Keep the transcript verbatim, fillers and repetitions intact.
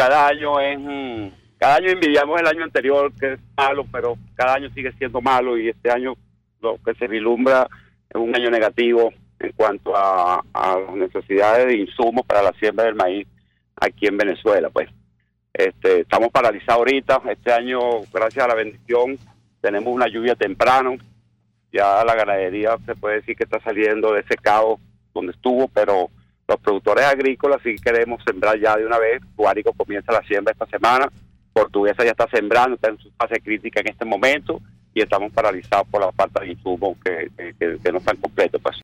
cada año es, mm, cada año envidiamos el año anterior, que es malo, pero cada año sigue siendo malo, y este año lo que se vislumbra es un año negativo en cuanto a, a las necesidades de insumos para la siembra del maíz aquí en Venezuela. Pues este, estamos paralizados ahorita. Este año, gracias a la bendición, tenemos una lluvia temprano. Ya la ganadería se puede decir que está saliendo de ese caos donde estuvo, pero los productores agrícolas sí queremos sembrar ya de una vez. Guárico comienza la siembra esta semana, Portuguesa ya está sembrando, está en su fase crítica en este momento, y estamos paralizados por la falta de insumos que, que, que no están completos, pues.